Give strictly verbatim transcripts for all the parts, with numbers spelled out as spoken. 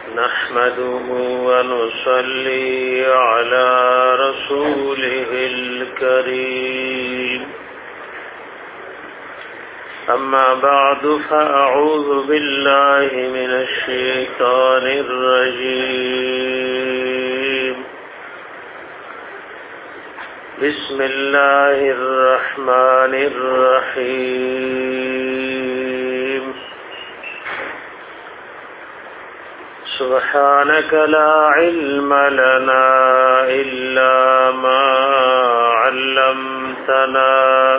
نحمده ونصلي على رسوله الكريم أما بعد فأعوذ بالله من الشيطان الرجيم بسم الله الرحمن الرحيم سبحانك لا علم لنا إلا ما علمتنا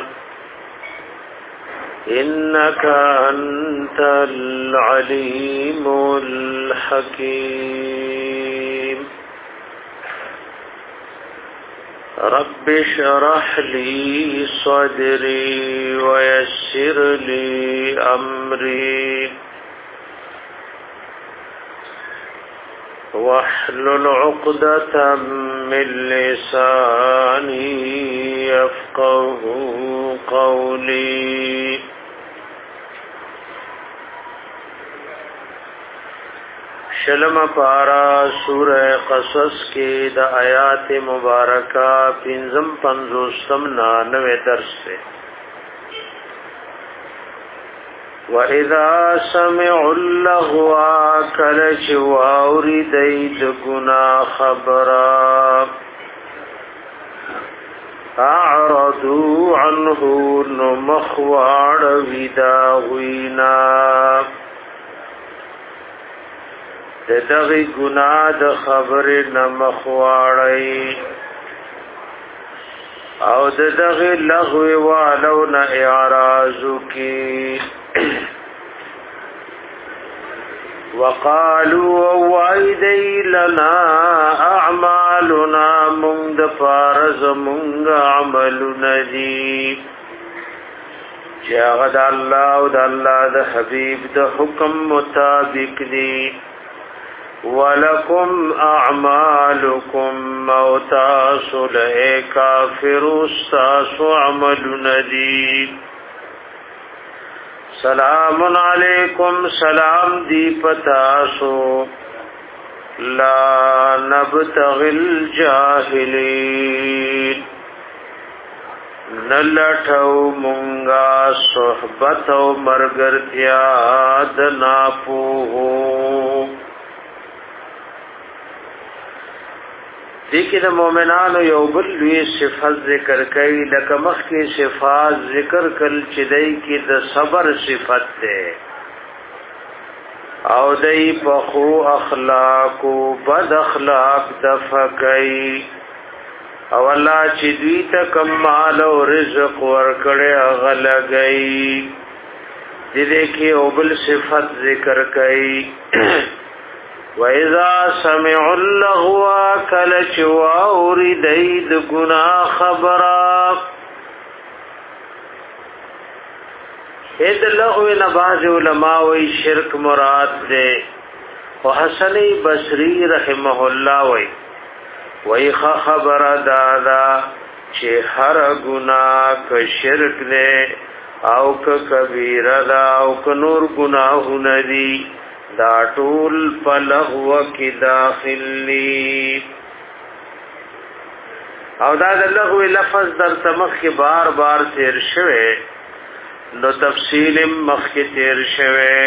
إنك أنت العليم الحكيم رب اشرح لي صدري ويسر لي أمري واحلل عقدة من لساني يفقه قولي شلم پارا سورہ قصص کی دا آیات مبارکہ پنزم پنزوستم نانوے درس سے وَإِذَا سَمِعُوا اللَّغْوَ كَلَچ وَأَوْرِدَيْدْ گُنَا خَبْرًا أَعْرَضُوا عَنْهُ نُمَخْوَارَ وِدَاغُوِنَا دغی گناہ د خبر نمخواړی او دغی لغو والو نا اعراضو کی وقالوا وعیدی لنا اعمالنا منگ پارز منگ عملنا دی چاغد اللہ و دا اللہ دا حبیب دا حکم مطابق دی وَلَكُمْ أَعْمَالُكُمْ مَوْتَاسُ لَئے کافر استاس عمل ندی سلام علیکم سلام دی پتاسو لا نبتغی الجاہلین نلٹو منگا صحبت و مرگرتیا دناپوہو دیکی دا مومنانو یو بل لوی صفت ذکر کئی لکه مخی صفات ذکر کل چدئی کی دا صبر صفت دے او دی پخو اخلاقو بد اخلاق دفع کئی او اللہ چدوی تا کمال و رزق ورکڑے اغل گئی دی کی او بل صفت ذکر کئی وَإِذَا سَمِعُوا اللَّغْوَ كَلَچ وَأَوْرِدَيْدْ گُنَا خَبْرًا اید لغو نباز علماء وی شرک مراد دے وحسن بصری رحمہ اللہ وی وی خبر دادا چه ہر گناہ کا شرک دے او کا کبیر دا او کا نور گناہ ندی دا ټول په لغو کې داخلي او دا د لغو لفظ در تمخ کې بار بار تیر شوه نو تفصیل مخ کې تیر شوه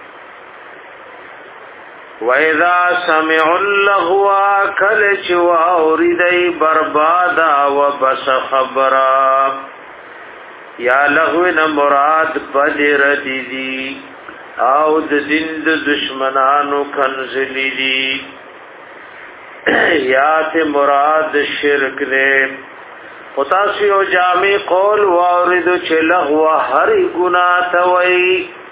وَإِذَا سَمِعُوا اللَّغْوَ كَلَچ وَأَوْرِدَيْ بَرْبَادًا وَبَسَ خَبْرًا یا لغو نه مراد بدر دي او د دین د دشمنانو کنزلی دی یا ته مراد شرک دے خطاسی و جامع قول واردو چه لغو هر گناہ توئی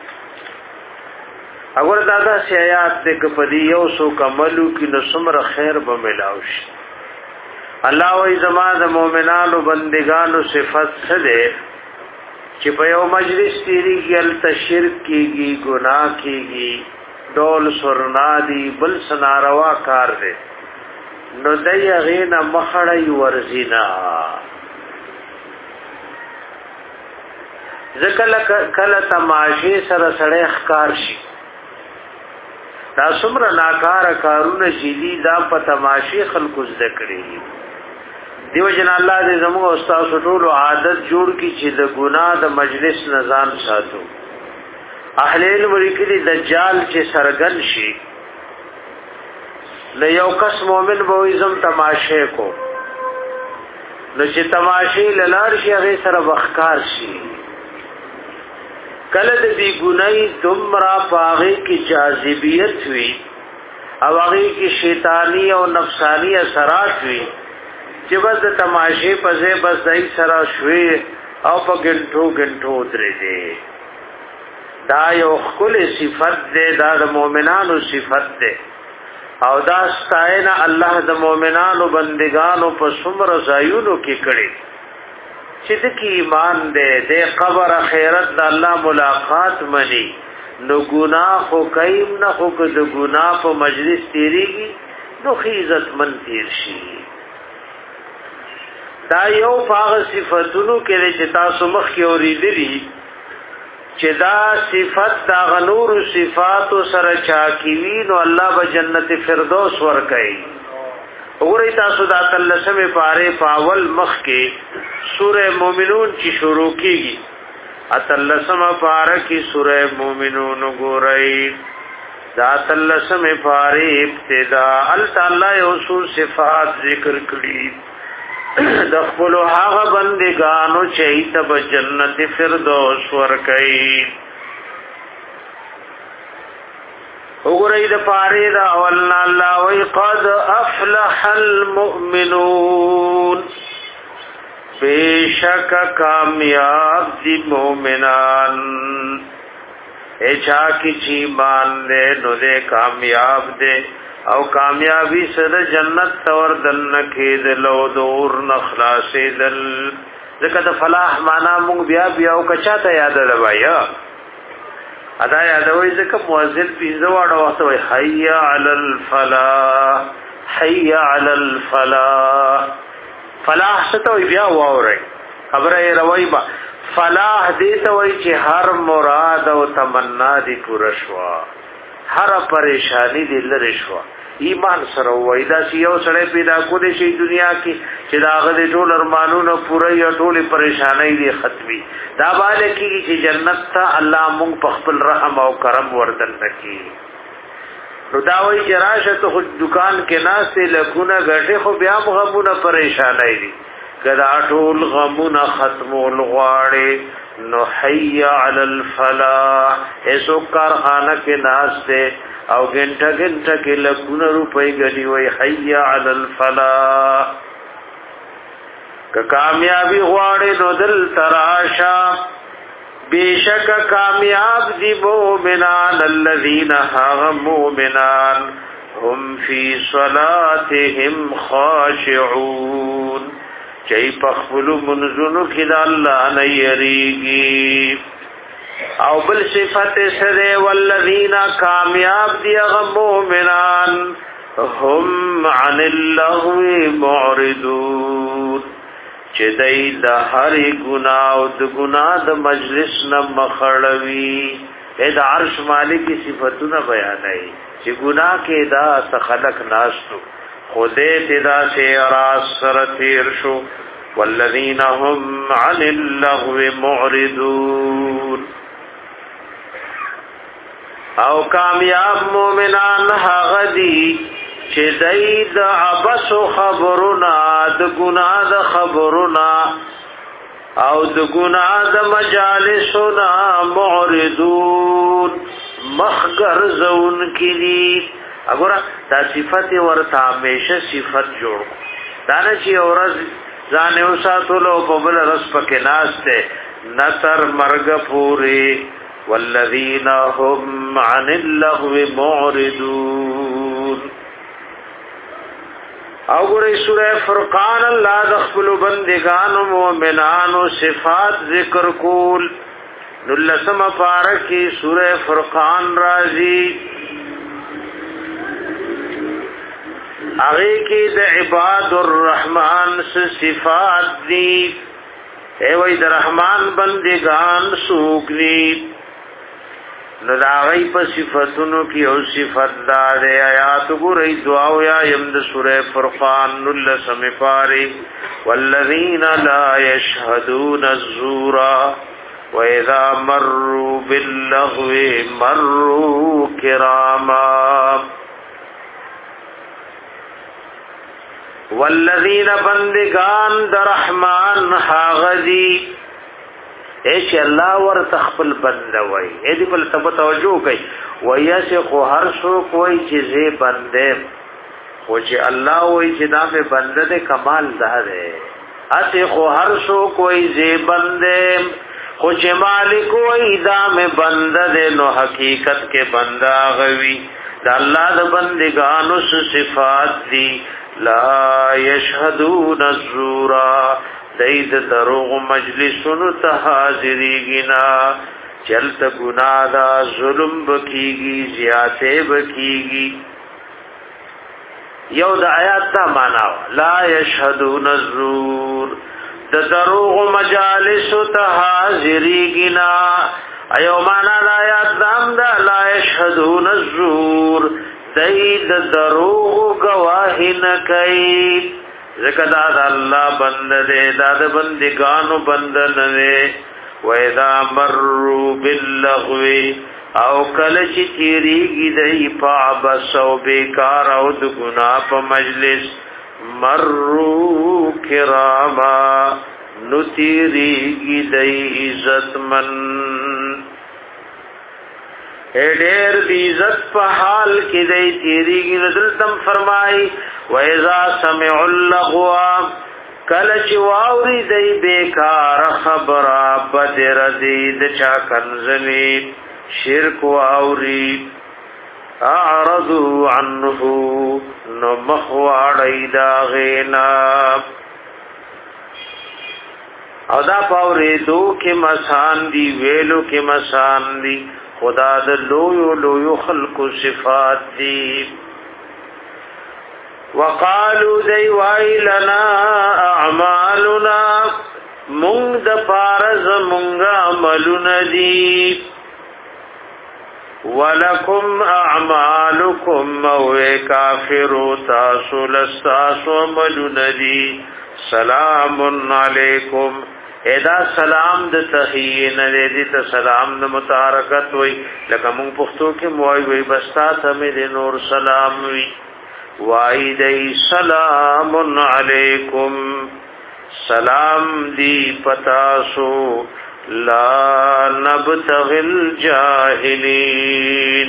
اگر دادا سی آیات دے کپدی یو سو کملو کی نسمر خیر بملاوش اللہ وی زمان دا مومنانو بندگانو صفت سدے چې په یو مجلس تیری کې ال تشرک کیږي ګناه کیږي ډول سرنادي بل سناروا کار دی نو دای غینا مخړی ورزینا ذکل کله تماشې سره سړی ښکار شي دا څومره ناکاره کارونه چې دي دا په تماشې خلکو زده کړي دیو جن الله دې زموږ استاد ټول عادت جوړ کی چې د ګناه د مجلس نظام ساتو اهل علم لیکلي دجال چې سرګن شي له یو کس مؤمن به زم تماشې کو نو چې تماشې للار شي هغه سره وخکار شي کله د بی ګنای دمرا پاغي کی جاذبیت وی او هغه کی شیطانی او نفسانی اثرات وی چې بس د تماشې په ځای بس دای سره شوي او په ګنټو ګنټو درې دي دا یو خپل صفت ده دا د مؤمنانو صفت ده او دا ستاینه الله د مؤمنانو بندگانو په څومره ځایونو کې کړي چې د کی ایمان ده د قبر خیرت د الله ملاقات مني نو ګناه خو کایم نه خو د ګناه په مجلس تیریږي نو خې عزت من تیر شي دا یو فاغ صفاتونو کې چې تاسو مخ کې اوریدلی چې دا صفات دا غنور صفات سره چا کیوی نو الله به جنت فردوس ورکړي وګورئ تاسو دا تلسمه پاره پاول مخ کې سوره مومنون چې شروع کیږي اتلسمه پاره کې سوره مومنون وګورئ دا تلسمه پاره ابتدا ال تعالی اصول صفات ذکر کړي د خپل هغه بندگانو چې ته په جنت فردوس ورکړي وګورئ د پاره دا اولنا الله وی قد افلح المؤمنون بیشک کامیاب دی مومنان اچھا کی چی مان دے نو دے کامیاب دے او کامیابی سره جنت تور دن کې دلو دور نخلاص دل ځکه د فلاح معنا مونږ بیا بیا او کچا ته یاد لوایا ادا یادوي ځکه مؤذن پیزه واړه وخت وي حي علی الفلاح حي علی الفلاح فلاح ستو بیا ووري خبره روي با فلاح دې ته وای چې هر مراد او تمنا دې پوره شوا هر پریشانی دې لری شوا ایمان سره وای دا چې یو سره پیدا کولې شي دنیا کې چې دا غږ ټول ارمانونو پوره یو ټول پریشانی دې ختمي دا باندې کې چې جنت ته الله مونږ په خپل رحم او کرم وردن نکي نو دا وای چې راشه ته دکان کې ناشته لګونه غټه خو بیا غمونه پریشانی دي کدا ټول غمونه ختمول غواړي نو حي علی الفلاح ایسو کارخانه کې ناشته او ګنټه ګنټه کې لګونه روپۍ غني وای حي علی الفلاح ک کامیابی غواړي نو دل تراشا بیشک کامیاب دی مومنان الذین هم مومنان هم فی صلاتهم خاشعون چای پخپلو منزونو کی دا اللہ نیریگی او بل صفت سرے والذین کامیاب دی اغم مومنان هم عن اللغو معرضون چه دی دا هری گناہ و دا گناہ دا مجلس نمخڑوی اے دا عرش مالکی صفتونا بیانائی چه گناہ کے دا سخلق ناستو خودے تدا سے راس سر تیر شو والذین هم عن اللغو معرضون او کامیاب مومنان حغدی چه دی دا عبس خبرنا دا گناہ دا خبرنا او د ګناه د مجالسنا معرضون مخگر زون کلی اګوره دا صفت ورته همیشه صفت جوړ دا نه چې اورز ځان یو ساتلو په بل رس پکې ناشته نتر مرګ پوری والذین هم عن اللغو معرضون او ګورې سورہ فرقان الله د خپل بندگانو مؤمنانو صفات ذکر کول نلسم پارکی سورہ فرقان رازی هغه کې د عباد الرحمن صفات دي ای وای د رحمان بندگان سوګ دي نو دا غي په صفاتونو کې او صفات دار آیات ګورې دعا یا یم د سوره فرقان نل سمفاری والذین لا یشهدون الزور واذا مروا باللغو مروا کراما والذین بندگان در رحمان حاغذی ایش اللہ ور تخفل بند وی ایدی پل تب توجہ کئی ویسی خو ہر سو کوئی چیزے بندے خو چی اللہ وی چی نام بند دے کمال دا دے اسی خو ہر سو کوئی زی بندے خو چی مالک وی دام بند دے نو حقیقت کے بندہ غوی دا اللہ دا بندگانو صفات دی لا یشهدون الزورا دید دروغ مجلسونو تا حاضری گنا چلتا گناہ دا ظلم بکیگی زیادے بکیگی یو دا آیات تا مانا لا یشهدون الزور دا دروغ مجالسو تا حاضری گنا ایو مانا دا آیات دام دا لا یشهدون الزور دید دروغ گواہی نکئی ذکر دا اللہ بند دے داد بندگانو بند نوے وَإِذَا مَرُّوا بِاللَّغْوِ او کلچ تیری گی دی پعبس و بیکار او دگنا پا مجلس مرو کراما نو تیری گی دی عزت من اڈیر دی عزت پا حال کی دی تیری گی ندلتم فرمائی وَإِذَا سَمِعُوا اللَّغْوَ کلچ واوری دی بیکار خبرا بدر دید چا کنزلی شرک واوری اعرضو عنہو نو مخواڑی داغینا او دا پاوری دو کے مسان دی ویلو کے مسان دی خدا دا لویو لویو خلق صفات دی وقالو دی وائی لنا اعمالنا مونگ دا پارز مونگ عملنا دی ولکم اعمالکم موے کافرو تاسو لستاسو عملنا دی سلام علیکم ایدا سلام د تحیین دی تا سلام د متارکت وی لکه مونگ پختو کی موائی وی بستا سمید نور سلام وی وائی دی سلام علیکم سلام دی پتاسو لا نبتغی الجاہلین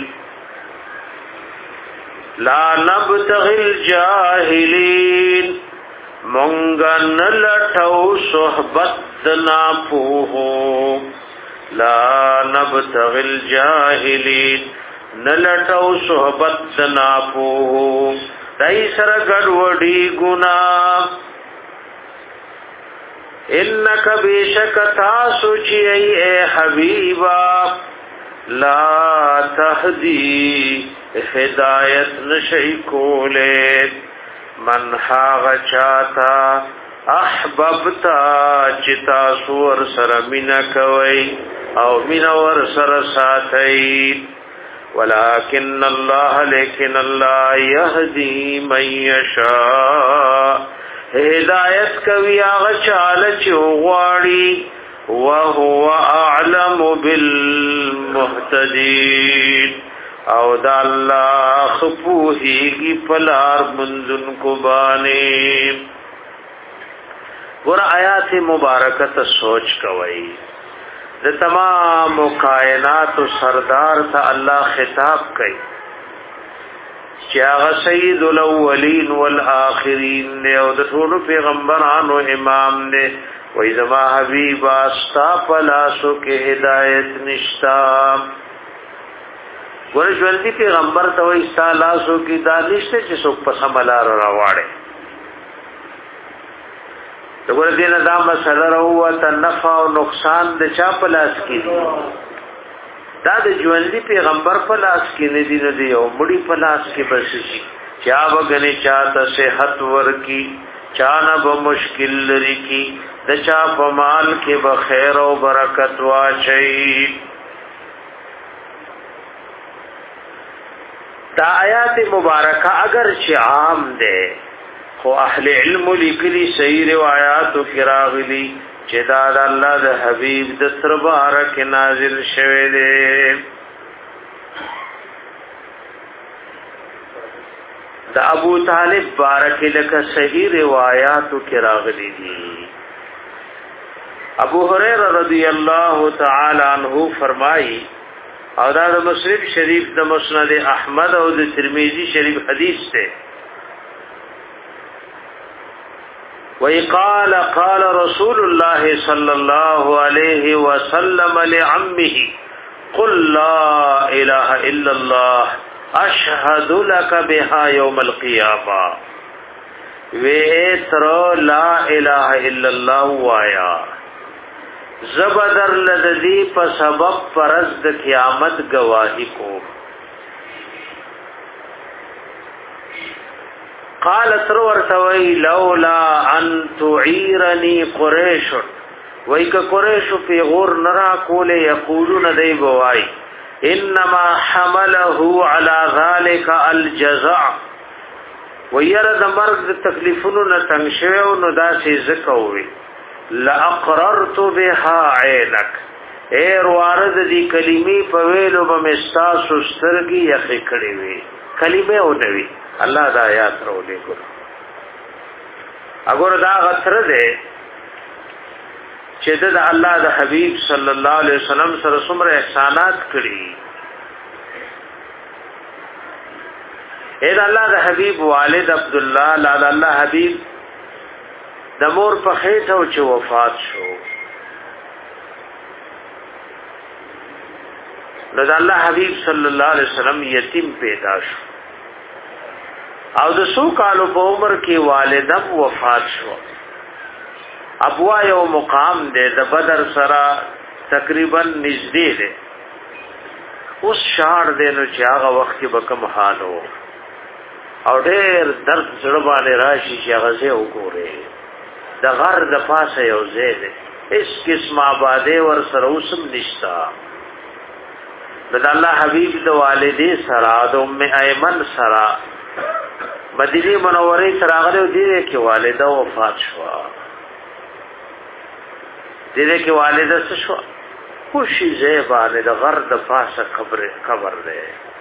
لا نبتغی الجاہلین منگن لٹو صحبت دنا پوہو لا نبتغی الجاہلین نلٹو صحبت دنا پوہو دائی سر گڑوڑی گناہ انک بیشک تاسو چی ای اے حبیبا لا تهدی ہدایت نشی کولے من حاغ چاہتا احببتا چتا سور سر من کوئی او من ور سر ساتئی ولكن اللہ لیکن اللہ یهدی من یشاء ہدایت کوي هغه چاله چې غواړي وهو اعلم بالمهتدين او د الله خپوهيږي پلار منذن کو باندې ور آیات مبارکه سوچ کوي د تمام کائنات سردار ته الله خطاب کوي چاغ سید الاولین والآخرین نے او د ټول پیغمبرانو امام نے وای زما حبیب استا پلاسو کې هدایت نشتا ورژوندی پیغمبر ته وای سالاسو کې دانشته چې څوک په سملار راواړي دغه دین دا مسله راوته نفع او نقصان د چا پلاس کې دا د ژوندۍ پیغمبر په لاس کې نه دی نه دی او مړی په لاس کې بس شي چا وګنه چاته صحت ورکی چا نه به مشکل لري کی د چا په مال کې به خیر او برکت واچي دا آیات مبارکه اگر چې عام ده خو اهل علم لیکلي صحیح روایتو کې راغلي چې دا د الله د حبيب د دربار کې نازل شوه دي. د ابو طالب بارک لکه صحیح روایتو کې راغلي دي. ابو هريره رضی الله تعالی عنہ فرمایي او دا د مسلم شریف د مسند احمد او د ترمذی شریف حدیث ته وی قال قال رسول الله صلی الله علیه وسلم لعمه قل لا اله الا الله اشهد لك بها يوم القيامه وی تر لا اله الا الله وایا زبدر لذی په سبب پرز د قیامت گواہی کو. قال تر ورتوی لولا ان تعيرني قريش وای ک قریش په غور نرا کوله یقولون دی بوای انما حمله على ذلك الجزاء وير د مرګ د تکلیفونو نه تنگ شوی او نو داسې زکوي لاقررت بها عينك ایر وارد دی کلمی په ویلو به مستاسو سترګي یخې کړې وي کلمه او نوي الله دا آیات راولې ګور اګور دا غتر ده چې د الله د حبيب صلی الله علیه وسلم سره څومره احسانات کړی. اے د الله د حبيب والد عبد الله لا د الله حبيب د مور په خېټه او چې وفات شو نو د الله حبيب صلی الله علیه وسلم یتیم پیدا شو او د سو کالو په عمر کې والدم وفات شو. ابوا یو مقام دے د بدر سرا تقریبا نږدې ده اوس شاړ دې نو چې هغه وخت کې بکم حالو او ډېر درد زړه باندې راشي چې هغه زه وګورې د غر د پاسه یو ځای ده اس قسم آباده ور سره اوسم نشتا د الله حبيب د والدې سره د ام ایمن سره مدینه منوره سره هغه دې کې والده وفات شو. دې کې والده څه شو خوشي زیبانه د غر د پاسه قبر قبر ده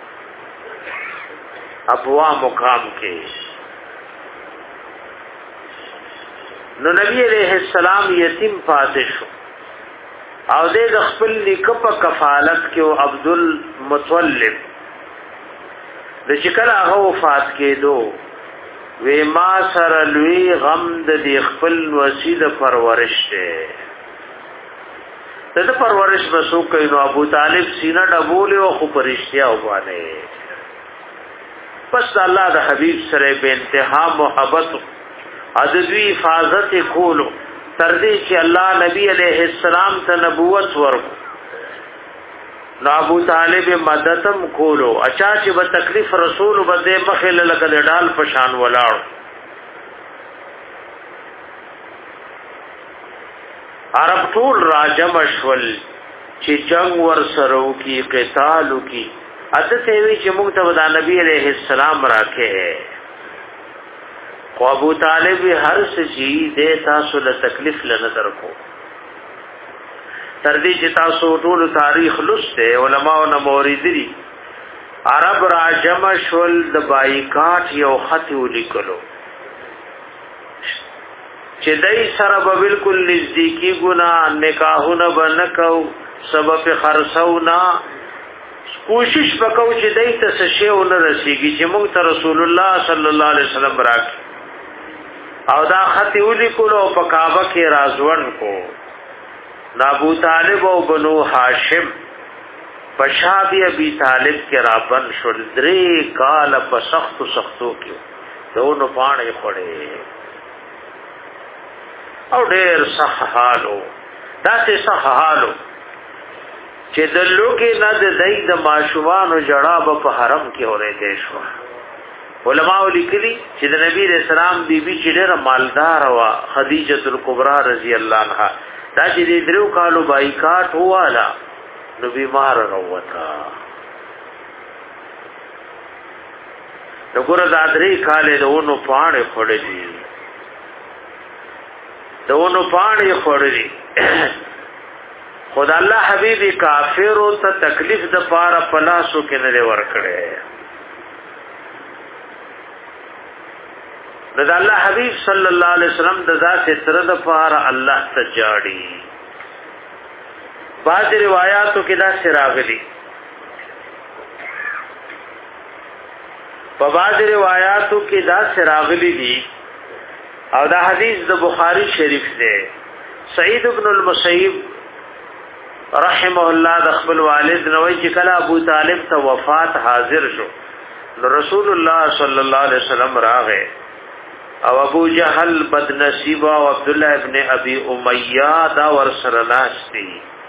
ابوا مقام کې. نو نبی علیہ السلام یتیم پاتې شو او دې د خپل لیک په کفالت کې او عبد المطلب د شکل هغه وفات کېدو وې ما سره لوی غم د خپل وسید پرورش ته د پرورش بسو کوي. نو ابو طالب سینه ډبول او خو پرشتیا وبانه پس الله د حبیب سره به انتها محبت ادبی حفاظت کولو تر دې چې الله نبی علیہ السلام ته نبوت ورکو. نو ابو طالب مددم کولو اچا چې به تکلیف رسول بده مخل لکه ډال پشان ولاړ. عرب ټول راجم شول چې جنگ ور سره کی قتال کی عادت وی چې موږ ته د نبی علیہ السلام راکې خو ابو طالب هر څه دې تاسو له تکلیف لنه درکو تر دې چې تاسو ټول تاریخ لسته علماء او موریدي عرب راجم شول د بایکاټ یو خط ولیکلو چې دای سره به بالکل نزدیکی ګنا نکاحونه بنکاو سبب خرڅونا کوشش وکاو چې دای ته څه شیونه رسیږي چې موږ ته رسول الله صلی الله علیه وسلم راکړي او دا خط ولیکلو په کعبه کې رازون کو. ابو طالب او بنو هاشم پشابی ابي طالب کې رابن شول درې کال په سخت سختو کې دونو باندې خړې او ډېر صح حالو داسې صح حالو چې د لوګي نه د دای د ماشومان جړاب په حرم کې اورې دي شو. علماء لیکلي چې د نبی رسول الله بیبي چې ډېر مالدار وا خدیجه الکبرى رضی الله عنها دا چې درو کالو بایکاټ هواله نو بیمار وروتا وګوره د ادري کاله دونو پاڼې خړلې دونو پاڼې خړلې خدای الله حبيبي کافر او ته تکلیف د پاره پلاسو کې نه ورکړي د الله حبيب صلی الله علیه وسلم د ذات تر د پاره الله تجاړي بعض روایتو کې دا سراغلي په بعض روایتو کې دا سراغلي دي او دا حدیث د بخاری شریف دی سعید ابن المسیب رحمه الله د خپل والد نوې چې کله ابو طالب ته وفات حاضر شو نو رسول الله صلی الله علیه وسلم راغه او ابو جهل بد نصیب او عبد الله ابن ابي اميه دا ورسره ناشتي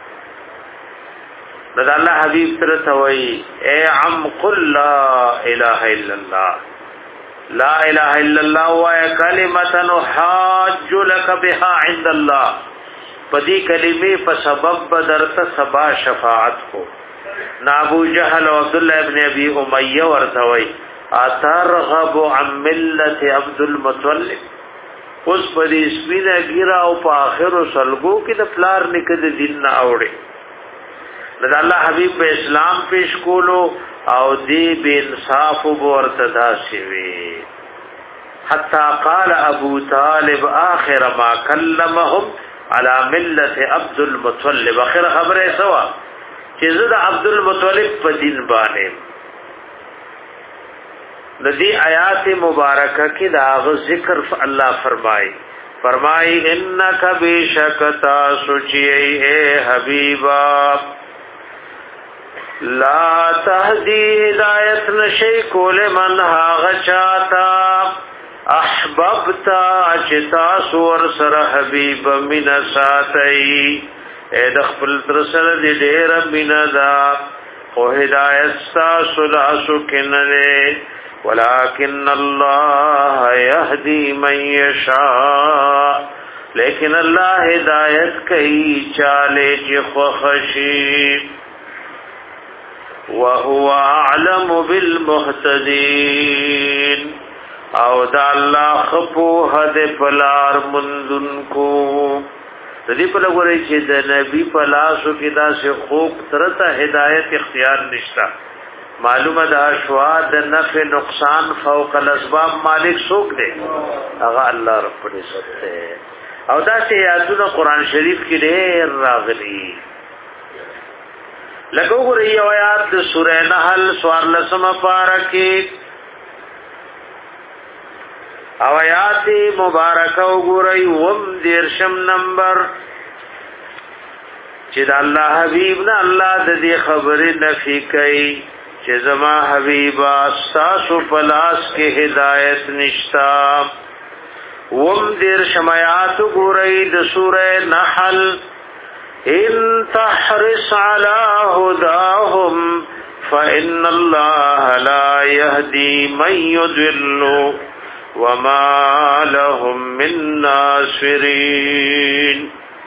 رضا الله حبيب تر توي اے عم قل لا اله الا الله لا اله الا الله و کلمه حاج لك بها عند الله پدی کلمې په سبب بدرته سبا شفاعت کو نا ابو جهل او عبد الله ابن ابي اميه ورتوي اترغب عن ملت عبد المطلب اوس په دې سپینه ګیرا او په اخر سلګو کې د پلار نکد دین نه اوړي رضا الله حبيب په اسلام پیش کولو او دی بے انصاف ورتدا شوی حتا قال ابو طالب اخر ما كلمهم على ملت عبد المطلب اخر خبره سوا چې زه د عبد المطلب په دین باندې د دې آیات مبارکه کې دا ذکر الله فرمای فرمای انک بشکتا سوچي اے حبیبا لا تهدی ہدایت نشی کول من هاغ چاہتا احببتا چتا سور سر حبیب من ساتی اے دخپل ترسل دی دیر من دا خو ہدایت ستا سلاسو کنرے ولیکن اللہ یهدی من یشاء لیکن اللہ ہدایت کئی چالے چی خوخشی وهو اعلم بالمهتدين او دا الله خپو حد پلار منذن کو دې په لوري چې د نبی په لاسو کې دا سه خوک ترته هدایت اختیار نشتا معلومه دا شوا د نفع نقصان فوق الاسباب مالک څوک دی هغه الله رب العزت دی او دا سه آیاتونه قران شریف کې ډېر راغلي لکه وګورئ یو آیات د سورې نحل سوار لسمه پارکه او آیات مبارکه وګورئ وم دیرشم نمبر چې د الله حبیب نه الله د دې خبرې نفي کوي چې زما حبیبا تاسو پلاس کې هدایت نشتا وم دیرشم آیات وګورئ د سورې نحل ان تحرص على هداهم فإن الله لا يهدي من يضل وما لهم من ناصرين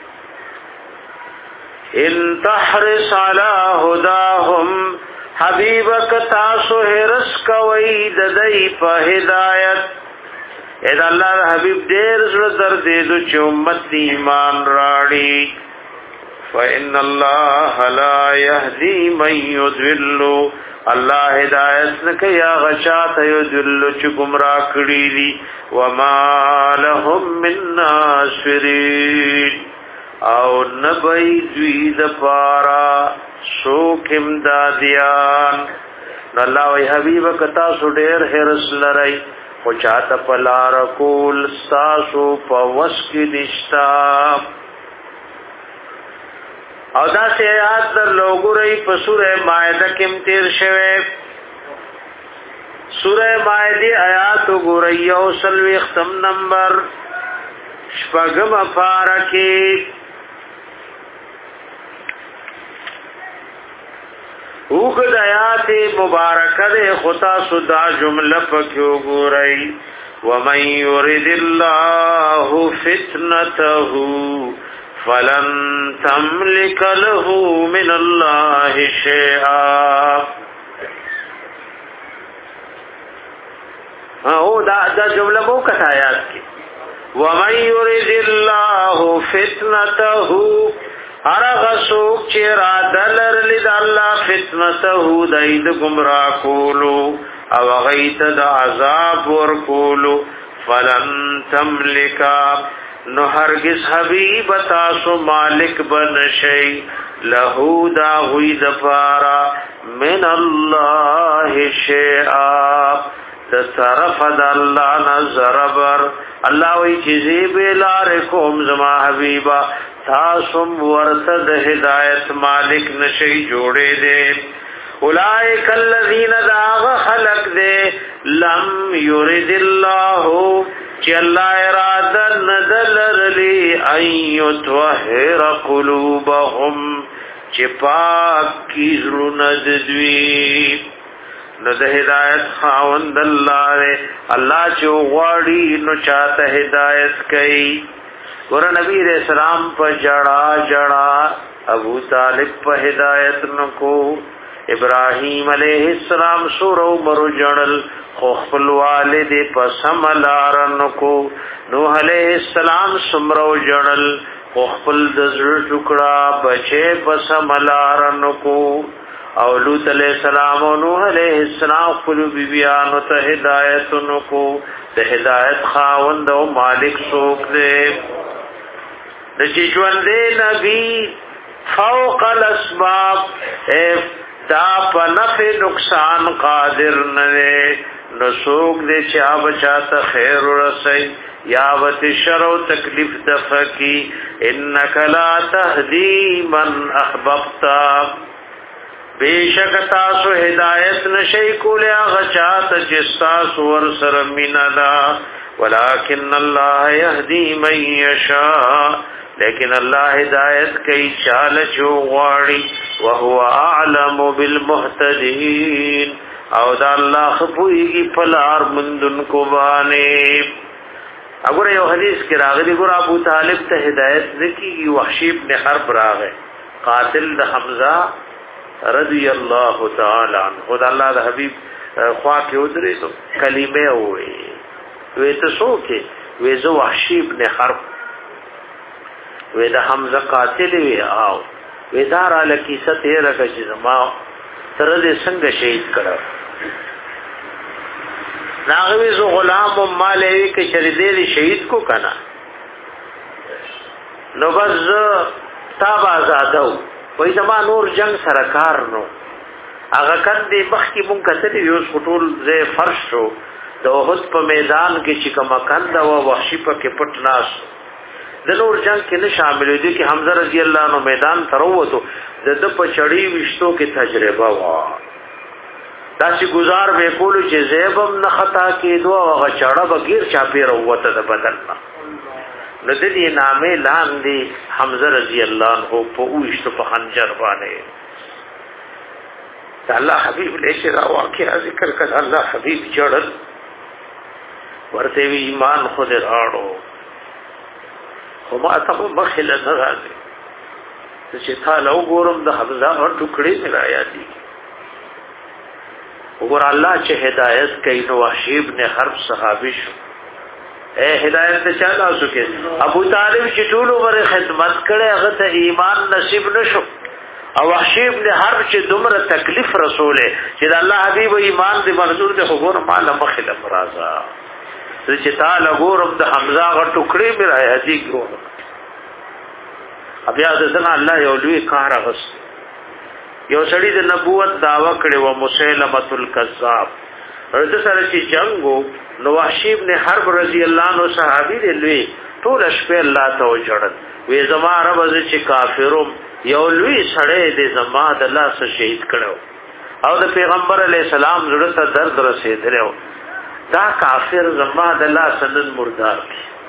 ان تحرص على هداهم حبيبك تاسو هرس کوي د دې په هدایت اې الله حبيب ډېر زړه درد دې چې امت ایمان راړي فإن الله لا يهدي من يضل الله هدایت نکي یا غشات يضل چې گمراه کړي دي وما لهم من ناصرين او نبي دوی د پارا سوک امدادیان الله وی حبیب کتا سو ډېر هرس لري خو چاته پلار کول ساسو په وس کې نشتا او دا سی آیات در لوگو رئی پا سورہ مائدہ کم تیر شوے سورہ مائدی آیاتو گو رئی او سلوی اختم نمبر شپگم پارکی اوگد آیات مبارکہ دے خطا صدا جملہ پکیو گو رئی ومن یرد اللہ فتنتہو فلن تملك له من الله شيئا او دا دا جمله مو کټه آیات کې وَمَن يُرِدِ اللَّهُ فِتْنَتَهُ هرغه څوک چې اراده لري د الله فتنته داید گمراه کولو او غیت د عذاب ور کولو فلن تملکا نو هرگز حبیب تاسو مالک بنشي له دا غوی د پارا من الله شیئا د طرف د الله نظر بر الله وی چیزی بلار کوم زما حبیبا تاسو ورته د هدایت مالک نشي جوړې دي اولئک الذین ذاغ خلق دے لم یرد الله چې الله اراده ندلر لی ایتوهر قلوبهم چې پاک کی زړونه دوی نو د هدایت خاوند الله الله چې غواړي نو چاته هدایت کوي ور نبی رسول الله په جڑا جڑا ابو طالب په هدایت نکو ابراهیم علیہ السلام سور عمر جړل خو خپل والد په سملارن کو نوح علیہ السلام سمرو جړل خو خپل د زړه ټوکړه بچي په سملارن کو او لوط علیہ السلام او نوح علیہ السلام خپل بیبیانو ته هدایت نکو د هدایت خاوند او مالک څوک دی د چې ژوند نبی فوق الاسباب دا په نفع نقصان قادر نه نسوک دې چا بچاته خیر ورسي یا وت شر او تکلیف دفقي انك لا تهدي من احببت بیشک تاسو هدایت نشي کولای غچات جستا سور سر مینا ولكن الله يهدي من يشاء لیکن الله هدایت کوي چال جو غواړي وهو اعلم بالمهتدين او دا الله خپويږي پلار مندن کو باندې وګوره یو حدیث کې راغلی ګور ابو طالب ته هدایت نکي وحشی ابن حرب راغی قاتل د حمزه رضی الله تعالی عنہ خدای الله د حبیب خوا کې ودرې تو کلمه وې وې ته سوکه وې زو وحشی ابن حرب وې د حمزه قاتل وی او وې دار ال کیسه تیر کچ زما تر دې څنګه شهید کړه ناغوی زو غلام مالوی کې شریدې شهید کو کنا نو بس تاب آزادو وې زما نور جنگ سرکار نو هغه کندې مخکې مونږ کتلې یو خطول زې فرش شو د احد په میدان کې چې کومه کنده او وحشی په کې پټ ناس د نور جنگ کې نه شامل دي چې حمزه رضی الله عنه میدان ته وروته د د په چړی وشتو کې تجربه وا دا چې گزار به کولو چې زیبم نه خطا کې دوه هغه چړه بغیر چاپیر وته د بدن نه د دې نامې لاندې حمزه رضی الله عنه په وشتو په خنجر باندې الله حبیب له را واقعا ذکر کړه الله حبیب چړل ورته وی ایمان خود راړو وما اتم مخله ناراضي چې تعالی وګورم د حمزه او ټوکړي نه راياتي وګور الله چې هدایت کوي نو وحشی ابن حرب صحابي شو اے هدایت ته چا لاسو کې ابو طالب چې ټول عمر خدمت کړي هغه ته ایمان نصیب نشو او وحشی ابن حرب چې دومره تکلیف رسوله چې د الله حبیب ایمان دې منظور دې وګور مال مخله فرازا چې تعالی ګورم د حمزه غ ټوکړي مې راځي ګورم بیا د څنګه الله یو لوی کار غس یو سړی د نبوت داوا کړي و مسیلمه الکذاب ورته سره چې جنگو نو وحشی ابن حرب رضی الله عنه صحابي دی لوی ټول شپه الله ته وجړل وې زما رب چې کافرم یو لوی سړی د زما د الله سره شهید کړو او د پیغمبر علی السلام زړه ته درد رسیدلو دا کافر زما د الله سنن مردار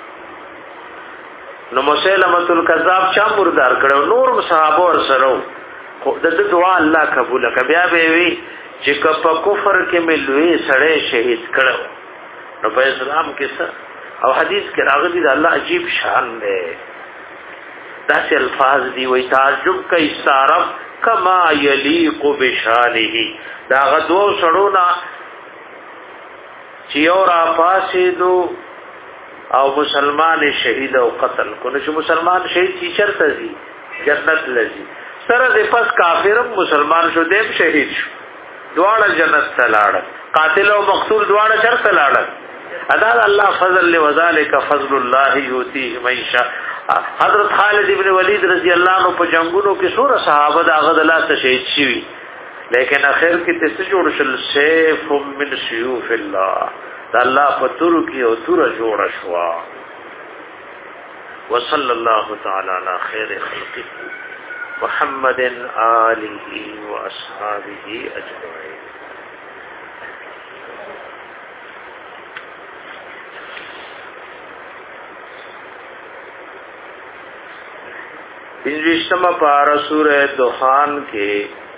نو مسیلمه الکذاب چا مردار کړو نور صحابه ور سره خو د دعا الله قبول کړه بیا به وی چې په کفر کې ملوي سړی شهید کړو نو په اسلام کې څه او حدیث کې راغلي د الله عجیب شان دی داسې الفاظ دی وی تعجب کوي استعرب کما یلیق بشانه دا غدو سړونا چې اور پاسېدو او مسلمان شهید او قتل کو نو چې مسلمان شهید چې چرته زی جنت لذي سره د پس کافرم مسلمان شو دیم شهید شو دواړه جنت ته لاړل قاتل او مقتول دواړه چرته لاړل ادا الله فضل وذالک فضل الله یؤتیه من یشاء حضرت خالد ابن ولید رضی الله عنه په جنگونو کې سور صحابه د هغه د لاس شهید شوي لیکن اخر کې تاسو جوړ شل سیف من سيوف الله دا الله په تور کې او تور جوړ شوا وصلی الله تعالی علی خیر خلقه محمد آله واصحابه اجمعین. پنځشتمه پارا سورہ دخان کې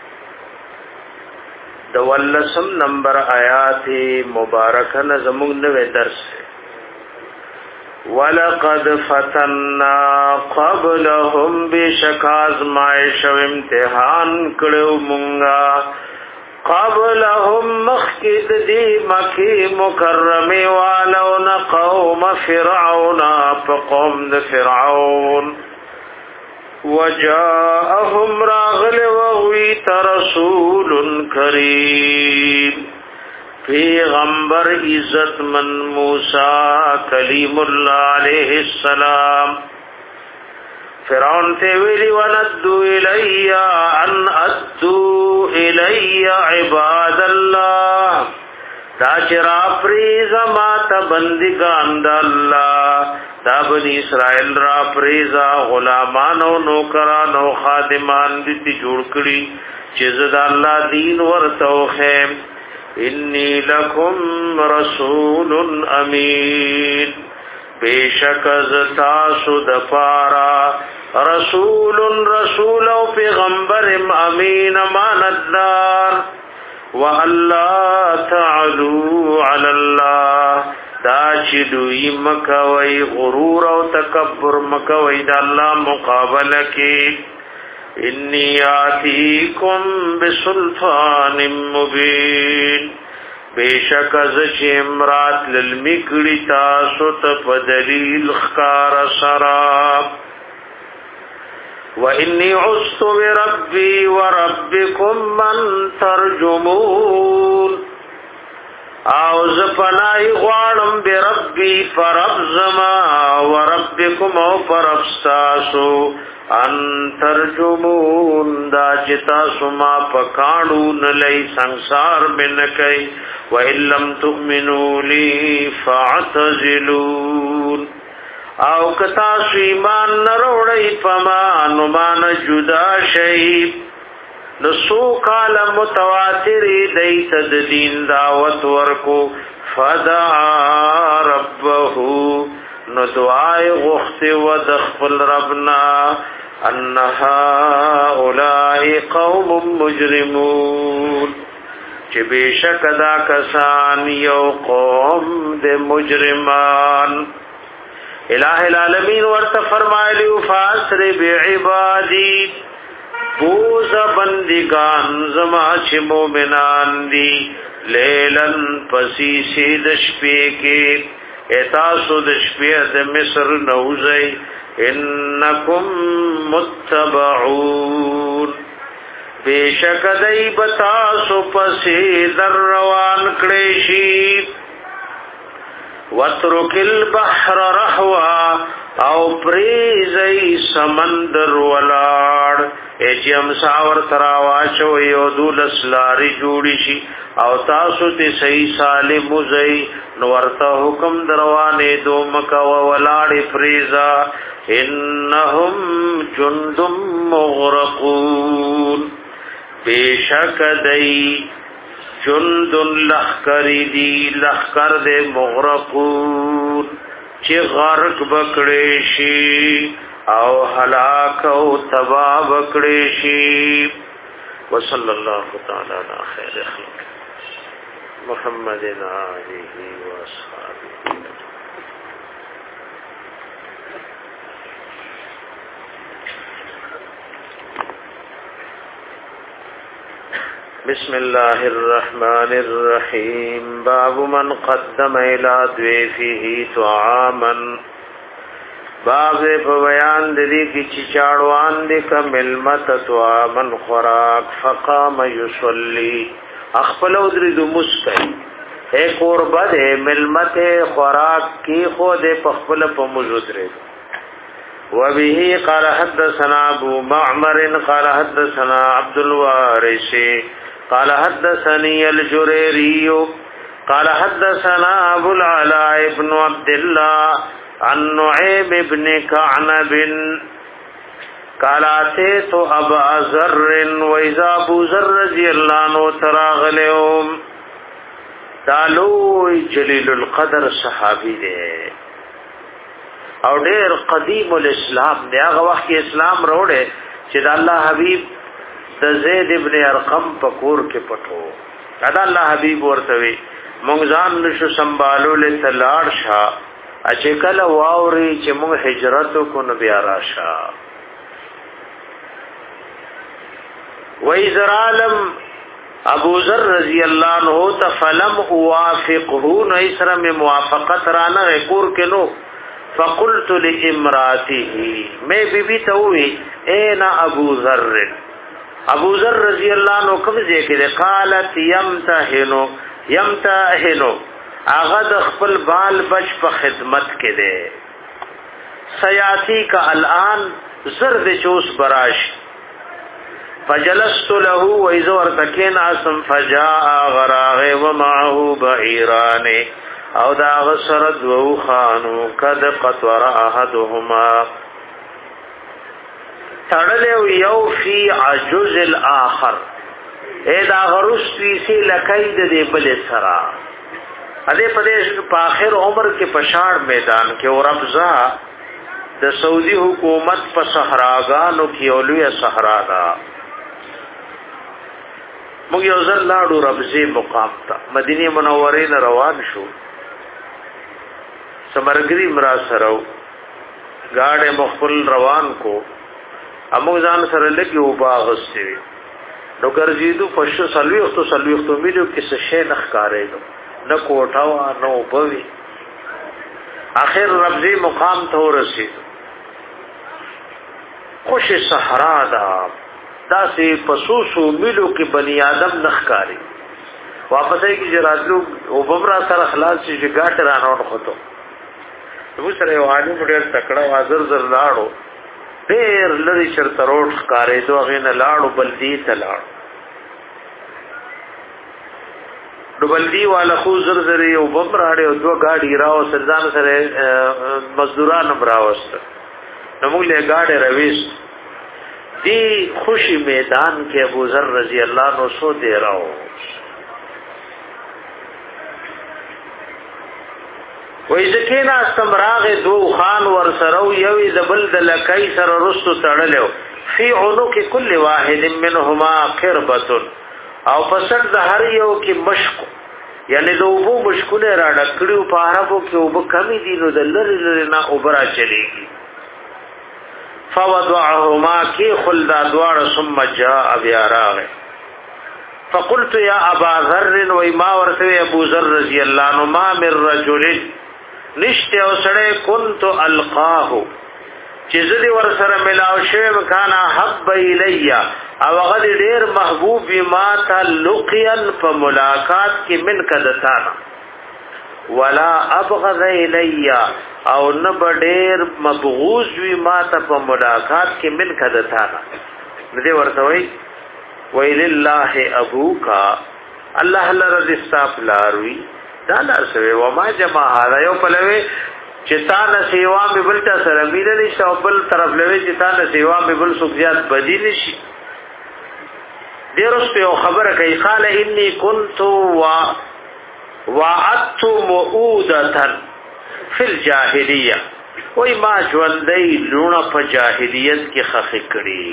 دولسم نمبر آیات مبارکہ زمون نوے درس ہے وَلَقَدْ فَتَنَّا قَبْلَهُمْ بِشَكَ آزمائش و امتحان کړو مونږه قبلهم مخکد دی مکی مکرمی والون قوم فرعون فقوم فرعون وجاءهم راغل وغویت رسول کریم پیغمبر عزت من موسیٰ کلیم اللہ علیہ السلام فرعون تے ویلی وندو الی ان ادو الی عباد اللہ دا چرا پریزا ماتا بندگان دا اللہ دا بنی اسرائیل را پریزا غلامان و نوکران و خادمان دیتی جوڑ کری چیز دا اللہ دین ورتو خیم انی لکم رسول امین بیشک از تاسو دپارا رسول رسول و پیغمبر امین امانتدار وَأَلَّا تَعْلُوا عَلَى اللَّهِ دا چلوی مکوی غرور و تکبر مکوی دا اللہ مقابلہ کی انی آتیکم بسلطان مبین بیشک از چمرات للمکڑی تاسو تپدلیل خکار سراب وَإِنِّي عُذْتُ بِرَبِّي وَرَبِّكُمْ مَنْ تَرْجُمُونَ او زپنائی غوانم بربی فرب زما وربکم او فرب ستاسو ان ترجمون دا چتاسو ما پکانون لئی سنسار بنکئی وَإِن لَمْ تُؤْمِنُوا لِي فَاعْتَزِلُونَ او کتاسو ایمان نروڑی پما نمان جدا شیب نسو کال متواتری دیت دین دعوت ورکو فدعا ربہو ندعائی غخت ودخفل ربنا انہا اولائی قوم مجرمون چی بیشک دا کسان یو قوم دے مجرمان الہ العالمین ورت فرمائلی فاسر بعبادی بوز بندگان زما چھ مومنان دی لیلن پسی سی دشپی کی اتاسو دشپی د مصر نوزی انکم متبعون بیشک دی بتاسو پسی در روان کلیشی وَاتْرُكِ الْبَحْرَ رَحْوَا او پریزی سمندر ولاړ اچیم ساور تراواچو یو دولس لاری جوڑی شي او تاسو تی صحیح سالم مزئی نورتا حکم دروانه دو مکا ولاړ پریزا انهم جندم مغرقون بیشک دی جند لخکری دی لخکر دے مغرقون چی غرق بکڑیشی او حلاک او تبا بکڑیشی وصل اللہ تعالی علی خیر خلق محمد آلہ و اصحابہ. بسم الله الرحمن الرحيم باب من قدم الى ضيفه طعاما باب په بیان د دې کې چې چاړوان دې کمل مت طعاما خوراک فقام يصلي اخفلو درې د مسکای اے قربه دې ملمت خوراک کې خو دې په خپل په موجود رې وبه قال حدثنا ابو معمر قال حدثنا عبد الوارث قال حدثني الجريري قال حدثنا ابو العلاء بن عبد الله عن نعيم بن كعنب قال اتيت ابا ذر واذا ابو ذر رضي الله عنه تراغلهم تعالوا جليل القدر صحابي ده او ډېر قدیم الاسلام دی هغه وخت کې اسلام وروړي چې د الله حبيب د زید ابن ارقم په کور کې پټو دا الله حبيب ورته وي مونږ ځان نشو سنبالو له تلاړ شاه چې کله واوري چې مونږ هجرت کو نبي راشا وایذرالم ابو ذر رضی الله عنه تفلم اوافقه نيسر میں موافقت رانا کور کې نو فقلت لامراته میں بی بی توي اين ابو ذر ابو ذر رضی اللہ عنہ کوم ځای کې قالت يمتهنو يمتهنو اغد خپل بال بچ په خدمت کې ده سیاتی کا الان زرد چوس براش فجلست له واذا ورتكن اسم فجاء غراغ ومعه بعيران او دا غسرد وو خانو قد قطر احدهما تړلو یو فی عجز الاخر اے دا غرستی سی لکید دے بل سرا ادے پدیش په اخر عمر کې پشاړ میدان کې اور ابزا د سعودي حکومت په صحراګانو کې اولویه صحرا دا موږ یو ځل لاړو ربزي مقام ته مدینه منوره نه روان شو سمرګری مرا سره گاډه مخفل روان کو امو ځان سره لګي او باغستې نو ګرځیدو پښو سلوي او سلوي خو میلو کې څه شي نخکارې نو نه کوټاوا نو بوي اخر ربزي مقام ته ورسید خوش صحرا دا داسې پسوسو میلو کې بنی آدم نخکاری واپس یې کې جراتلو او بمرا سره خلاص شي ګاټ رانو خطو نو سره یو عالم ډېر تکړه حاضر زر لاړو ډېر لري چرته روډ ښکارې دوه غینه لاړو بلدی ته لاړو نو بلدی والا خو زر زر یو بم راړې او دوه گاډي راو سرزان سره مزدوران راوست نو موږ له گاډي رويس دی خوشی میدان کې ابو ذر رضی الله عنه سو دی راو وای ځکینا استمراغ دو خان ور سره یو ذبل د لکای سره رستو تړلو فی عنق کل واحد منهما قربه او پسټ د هر یو کې مشق یعنی د وبو مشکونه را ډکړو په عربو کې وب کمی دي نو د لری لری نه اوبرا چلیږي فوضعهما کی خلد دوار ثم جاء بیاراغ فقلت یا ابا ذر و ما ورثه ابو ذر رضی الله عنه ما من رجل نشته او سړی كنت القاه چې زدي ور سره ملاو شوی مکانا حب الیا او غد ډیر محبوب ما تعلقيا په ملاقات کې من کدتانا ولا ابغض الیا او نه ډیر مبغوز وی ما ته په ملاقات کې من کدتانا دې ورته وای ویلله ابوکا الله لرض استغفار دا لاسوي و ما جمع هذا یو پلوي چې تا نه سیوا به بلتا سره مینه نشي او بل طرف لوي چې تا نه سیوا به بل سوجات بدی نشي دیرس په خبره کوي قال اني كنت وا وعدت مؤوده فی الجاهلیه وای ما ژوندۍ لونه په جاهلیت کې خخ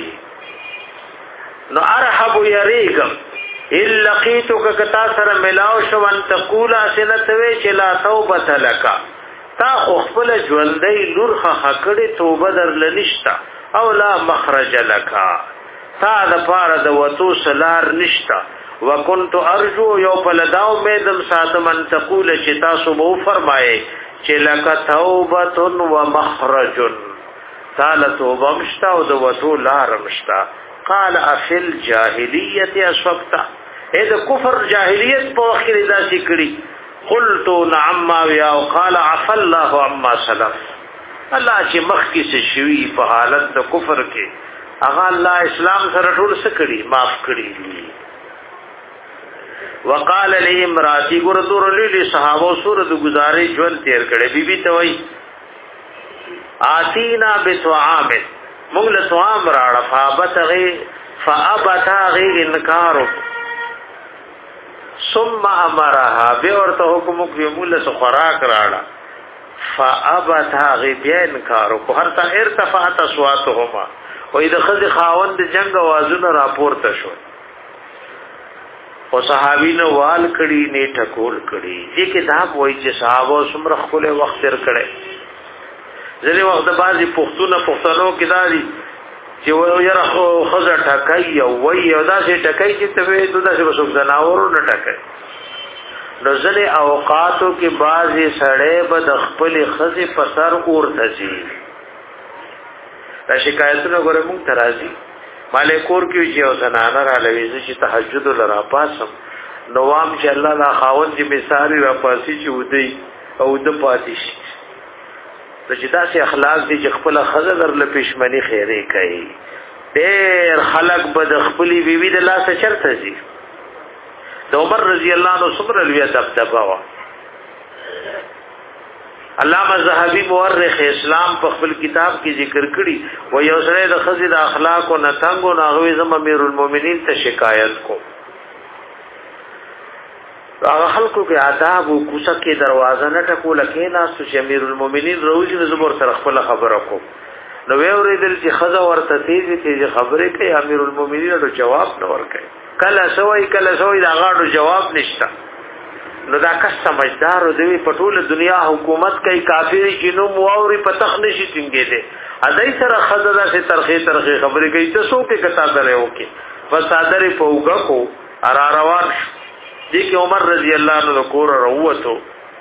کړي نو ارحب یریګم ان لقيتك کتا سره ملاو شو ان تقول اسنتوي چې لا توبه لك تا خپل ژوندۍ لور خخکړې توبه در لنشتا او لا مخرج لك تا د پاره د وتو سلار نشتا وکنت ارجو یو پلداو میدم ساتم ان تقول چې تاسو مو فرمایي چې لک توبه و مخرج تعالی توبه مشتا او د وتو لار مشتا قال افل جاهلیت اسفقت اې د کفر جاهلیت په وخت کې دا ذکرې قلت نعم یا قال عفى الله عما سلف الله چې مخ کې څه شوی په حالت د کفر کې هغه الله اسلام سره ټول څه کړی معاف کړی. وقال لي امراتي ګردور لي صحابه سره د گزارې ژوند تیر کړي بيبي ته وای آتینا بتوعام موږ له توام راړه فابتغي فابتغي انکار ثم امرها به ورته حکم کوي موږ له خوراک راړه فابتغي بیا انکار کو هر تا ارتفعت اصواتهما و اذا خذ خاوند جنگ اوازونه راپورته شو او صحابین وال کړي نه ټکول کړي دې کې دا وایي چې صحابه سمره خپل وخت تر کړي ځلې وخت بعضی پښتون پښتنو کې داري چې و یره خزه ټکای او وای او دا چې ټکای چې ته دوی داسې وسوک زناورو نه ټکای نو ځلې اوقاتو کې بعضی سړې به د خپل خزه په سر اورته شي دا شکایتونه ګورې مونږ ترازی مالې کور کې چې او زنانه را لوي چې تهجد لرا پاسم نوام چې الله لا خاوند دې مثال را پاسي چې ودی او د پاتې شي چې داسې اخلاق دي چې خپل خزه در له پښمنی خیره کوي ډېر خلق به د خپلې بیبي د لاسه چرته شي د عمر رضی الله عنه صبر الوی دبدبا وا علامه زاهبی مورخ اسلام په خپل کتاب کې ذکر کړي و یو سره د خزې د اخلاق او نتنګ او ناغوي زم امیر المؤمنین ته شکایت کو هغه خلکو کې آداب او کوڅه کې دروازه نه ټکول کې ناس چې امیر المؤمنین روز د زبر سره خپل خبره کو نو وی اوریدل چې خزه ورته تیزی تیزی خبره کوي امیر المؤمنین له جواب نه ورکړي کله سوې کله سوې دا غاړو جواب نشته نو دا کس سمجدار او دوی په ټوله دنیا حکومت کوي کافری جنو مواوري په تخ نشي ټینګې دي ادای سره خزه سره ترخی ترخی خبره کوي ته سو کې کتا درې وکي فسادر په وګه کو ار روان دي کې عمر رضی الله عنه کور وروته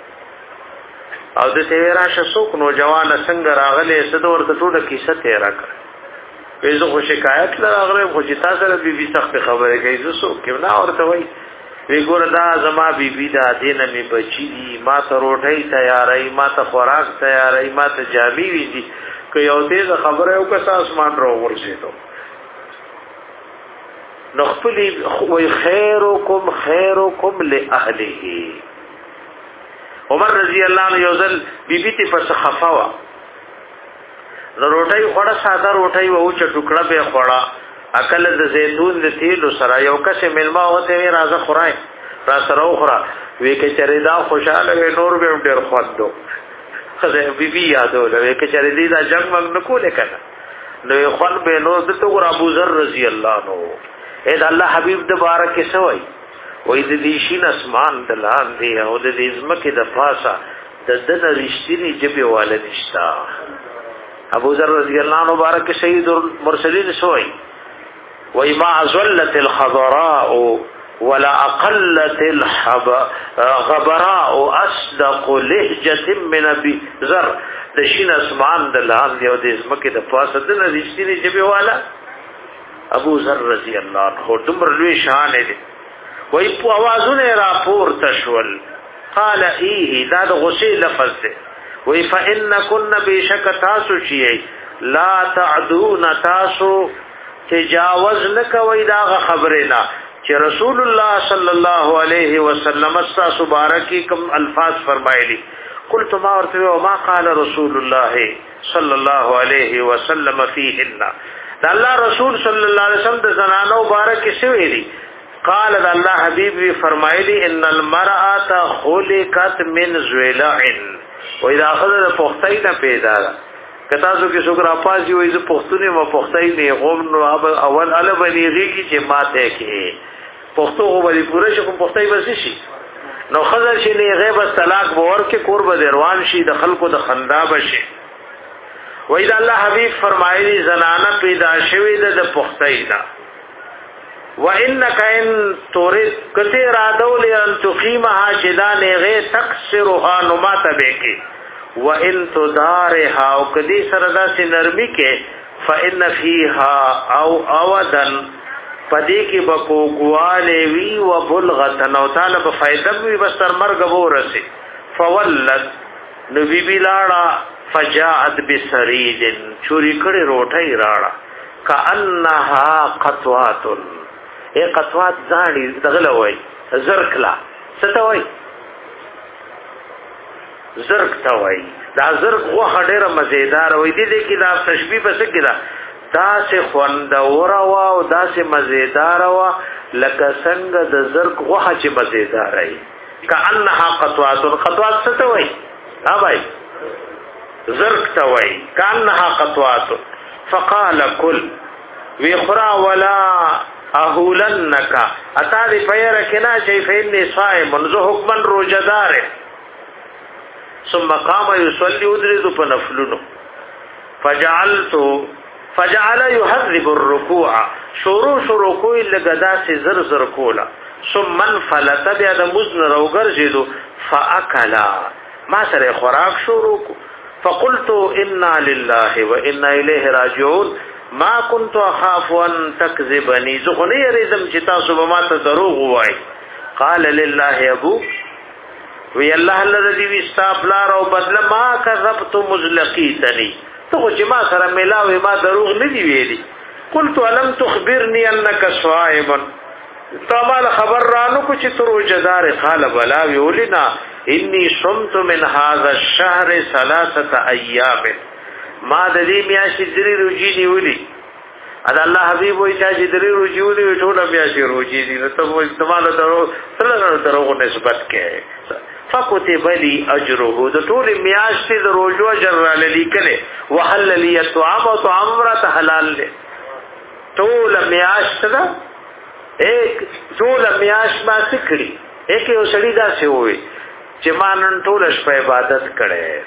او د تیرا شسوک نو جوان څنګه راغله صدور ته ټوله کیسه تیرا کړ وېزو خو شکایت لراغله خو چې تاسو سره بي بي سخت خبره کوي زه سو کې نه ورته وای وی ګور دا زما بی بی دا دینه می بچی دي ما ته روټي تیارای ما ته خوراک تیارای ما ته جامې وی دي که یو دې خبره یو کس اسمان را ورسېدو نخپلی وی خیرکم خیرکم لاهله عمر رضی الله عنه یوزل بی بی ته پس خفاوا نو روټي خوړه ساده روټي وو چې ټوکړه به خوړه اکل د زیتون د تیلو سره یو کس ملما هوته وی راځه خورای را سره خورا وی کې چره دا خوشاله وی نور به ډیر خوندو خزه بی بی یادو وی کې چره دې دا جنگ موږ نه کوله کنه نو خپل به نو د تو ابو ذر رضی الله عنه اې د الله حبیب د بارک سوئی وې د دې شین اسمان د لاندې او د دې زمکه د پاسه د دنه رښتینی جبه والدشتا ابو ذر رضی الله عنه بارک سید المرسلین سوئی وما ظلت الخضراء ولا اقلت الغبراء اصدق لهجه من ابي ذر د شین اسمان د لاندې او د زمکه د پاسه د رښتینی جبه والا ابو ذر رضی الله عنه دمر لوی شان دي وای په आवाजونه راپور تشول قال ايه دا د غصې لفظ دی وای فان كن بشک تاسو شي لا تعدون تاسو تجاوز نکوي دا خبره نه چې رسول الله صلی الله علیه وسلم تاسو بارکی کوم الفاظ فرمایلی قلت ما ورته ما قال رسول الله صلی الله علیه وسلم فيهن دا الله رسول صلی الله علیه وسلم د زنانو بارک څه ویلي قال دا الله حبیب وی فرمایلی ان المرأه خلقت من ضلع و اذا اخذ پختای ته پیدا کتا سو کې شکر اپاسی وې ز پختونه ما پختای نه غوم نو اول ال بلیغي کی چې ماته کې پختو غو بلی پوره شو پختای بس شي نو خزر شي نه غیب طلاق باور کې قرب دروان شي د خلکو د خندا بشي وې دا الله حبیب فرمایلی زنانه پیدا شوی د پختای دا وانك ان تريد كثير ادول ان تقيمها جدان غير تكسرها نماتبك وان تدارها او کدی سردا سے نرمی کې فان فيها او اودا پدې کې بکو غواله وی و بلغتن او تعالی په فائدہ وی بس تر مرګ ورسي فولد نو بی بی لاړه فجاءت بسرید چوری کړي روټي راړه کانها قطوات اے قطوات ځاړي دغله وای زرکلا څه وای زرک تا وای دا زرک غوخه ډیره مزیدار وای دي دي کې دا تشبیه بس کې دا دا سه خوندور وا او دا سه مزیدار وا لکه څنګه د زرک غوخه چې مزیدار ای کانها قطوات قطوات څه وای ها بھائی زرک تا وای کانها قطوات فقال كل ويخرا ولا اهولنك اتاري فيركنا شيء فاني صائم منذ حكما روجدار ثم قام يصلي ودرز فنفلن فجعلت فجعل يحذب الركوع شروع ركوع لغدا سي زر زر کولا ثم انفلت بيد مزن روغرجدو فاكلا ما سره خوراک شروع فقلت انا لله وانا اليه راجعون ما كنت اخاف ان تكذبني زخني رزم چتا صبح ما ته دروغ وای قال لله ابو وی الله الذي استابلار او بدل ما كذبت مزلقيتني تو چې ما سره ملاوي ما دروغ نه دی ویلي قلت الم تخبرني انك صائم تمال خبر رانو کو چې تر وجدار قال بلا ویولنا انی صمت من هذا الشهر ثلاثه ايام ما د دې میاشتې درې روزي نیولې ادا الله حبيب وایي چې درې روزي ولې ټول میاشتې روزي دي نو ته مو استعمال درو سره درو نسبت کې فكتب لي اجره د ټول میاشتې د روزو اجر را لیکلې وحل لي الطعام وطعام امرته حلال له ټول میاشت دا ایک ټول میاشت ما سکړي ایک یو سړی دا څه وي چې مانن ټول شپه عبادت کړي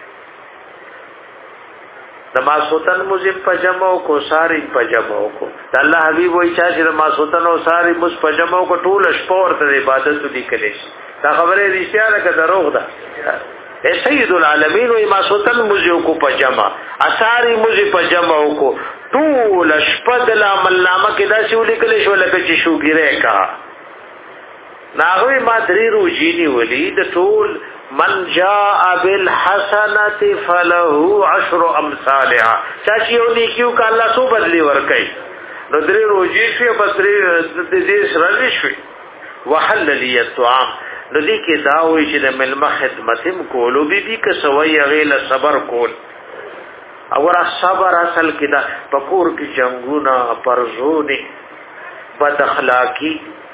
نماز سوتن مزم پجمو کو ساری پجمو کو الله حبیب وای چې نماز سوتن او ساری مز پجمو کو ټول شپه ورته عبادت وکړي دا خبره رښتیا ده که دروغ ده اے سید العالمین وای ما سوتن مزو کو پجما اساری مز پجمو کو ټول شپه د لاملامه کې دا شو لیکل شو لکه چې شوګیره کا ناغوی ما دری روجینی ولی د ټول من جاء بالحسنه فله عشر امثالها چاچی یو نیکیو کا الله سو بدلی ورکای نو دری روجی شو بس دری د دې سره شوی وحل لي الطعام نو دې کې دا وی چې د ملما خدمتم کولو بي بي که سوي غیله صبر کول اور صبر اصل کې دا پکور کې جنگونه پرزونه بد اخلاقی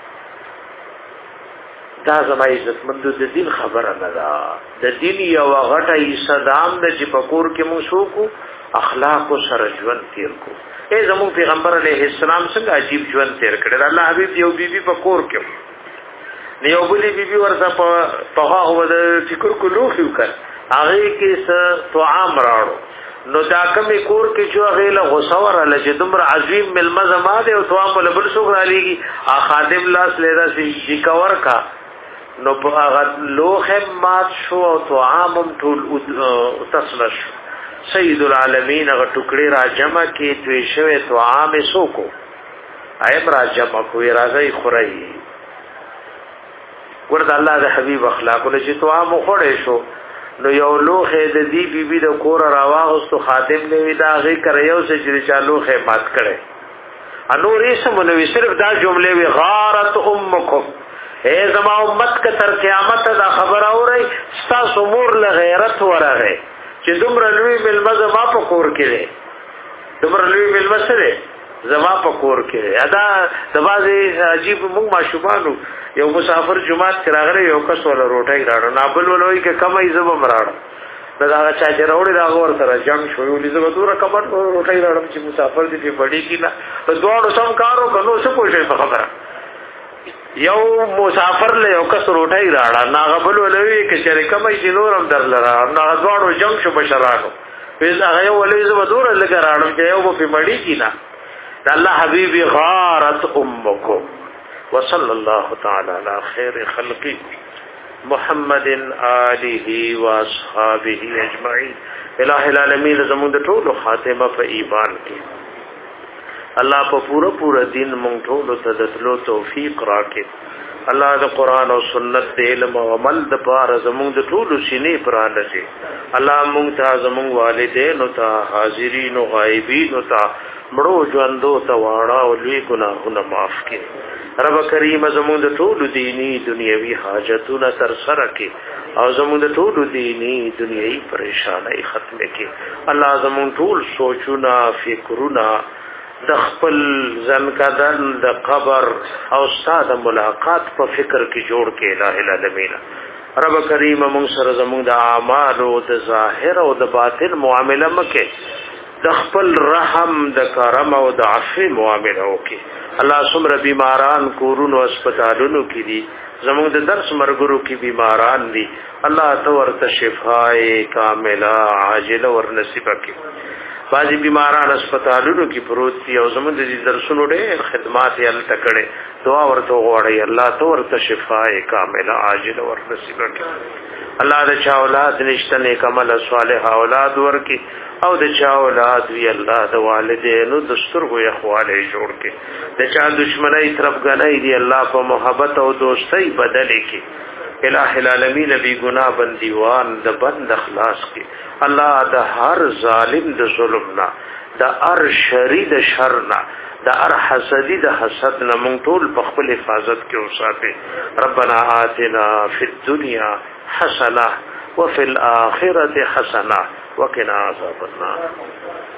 دا زما عزت مند د دین خبره نه ده د دین یو غټه صدام د چې پکور کې مو شو کو اخلاق سره ژوند تیر کو اے زمو پیغمبر علیه السلام څنګه عجیب ژوند تیر کړل الله حبیب یو بیبي پکور کې نه یو بلی بیبي ورته په په هغه د فکر کو لوخیو کړ هغه کې څه طعام راړو نو دا کمی کور کې چې هغه له غوسور له چې دومره عظیم ملمزه ده او طعام له بل څوک را لېږي ا خادم لاس لیدا سي کور کا نو په هغه لوخه مات شو او طعامم ټول تصنش سید العالمین هغه ټوکړي را جمع کې دوی شوه طعام سوکو ایم را جمع کوی راځي خوري ورته الله د حبیب اخلاق له چې طعام خوړې شو نو یو لوخه د دی بی بی د کور راواغستو خادم نه دا غي کړیو چې چالوخه مات کړي انور یې سمونه صرف دا جمله وی غارت امکم اے زما امت کا تر قیامت دا خبر اوري تاسو مور له غیرت ورغه چې دومره لوی ملمزه ما په کور کې ده دومره لوی ملمزه ده زما په کور کې ادا د بازي عجیب موږ ماشومانو یو مسافر جمعات کراغره یو کس ولا روټي راړو نابل ولوي کې کمای زب مراړو دا هغه چا چې راوړي دا ور سره جنگ شو یو لزه دوره کمر روټي راړم چې مسافر دي په بډی کې نه په دوړو سم کارو کنو څه پوښي په خبره یو مسافر له یو کس روټي راړه ناغبل ولوي کې چې کمای چې نورم در لرا ناغځواړو جنگ شو بشرانو ویل هغه ولې زو دوره لګ راړم چې یو په مړی کې نه الله حبيبي غارت امکو وصلی الله تعالی علی خیر خلقه محمد آله و اصحابه اجمعین. الہ العالمین زمون د ټولو خاتمه په ایمان کې الله په پورا پورا دین مونږ ټولو ته د تلو توفیق راکړي. الله د قران او سنت د علم او عمل د پاره زمون د ټولو سینې پرانه شي. الله مونږ ته زمون والدین او ته حاضرین او غایبین او ته مړو ژوندو ته واړه او لوی ګناهونه معاف کړي. رب کریم زمون د ټولو دینی دنیوي حاجتونه تر سره کړي او زمون د ټولو دینی دنیوي پریشانای ختم کړي. الله زمون ټول سوچونه فکرونه د خپل ځنکدن د قبر او ساده ملاقات په فکر کې جوړ کړي. الہ العالمین رب کریم موږ سره زمون د اعمال او د ظاهر او د باطن معامله مکه د خپل رحم د کرم او د عفو معامله وکي. الله سمره بیماران کورونو هسپتالونو کې دي زموږ د درس مرګرو کې بیماران دي الله تو ورته شفای کامله عاجله ور نصیب کړي. بعضی بیماران هسپتالونو کې پروت دي او زموږ د درسونو ډېر خدمات یې ال تکړه دعا ورته غواړي الله تو ورته شفای کامله عاجله ور نصیب کړي. الله د چا اولاد نشته نیک عمل صالح اولاد ورکي او د چا اولاد وی الله د والدینو د سترګو اخواله جوړ کړي. د چا دشمنی طرف غنۍ دی الله په محبت او دوستۍ بدل کړي. الہ العالمین بی گناہ بندیوان د بند اخلاص کړي. الله د هر ظالم د ظلمنا د هر شری د شرنا د هر حسدی د حسد نه مونږ ټول په خپل حفاظت کې اوساته. ربنا آتنا فی الدنیا حسنه وفي الآخرة حسنه وقنا عذاب النار.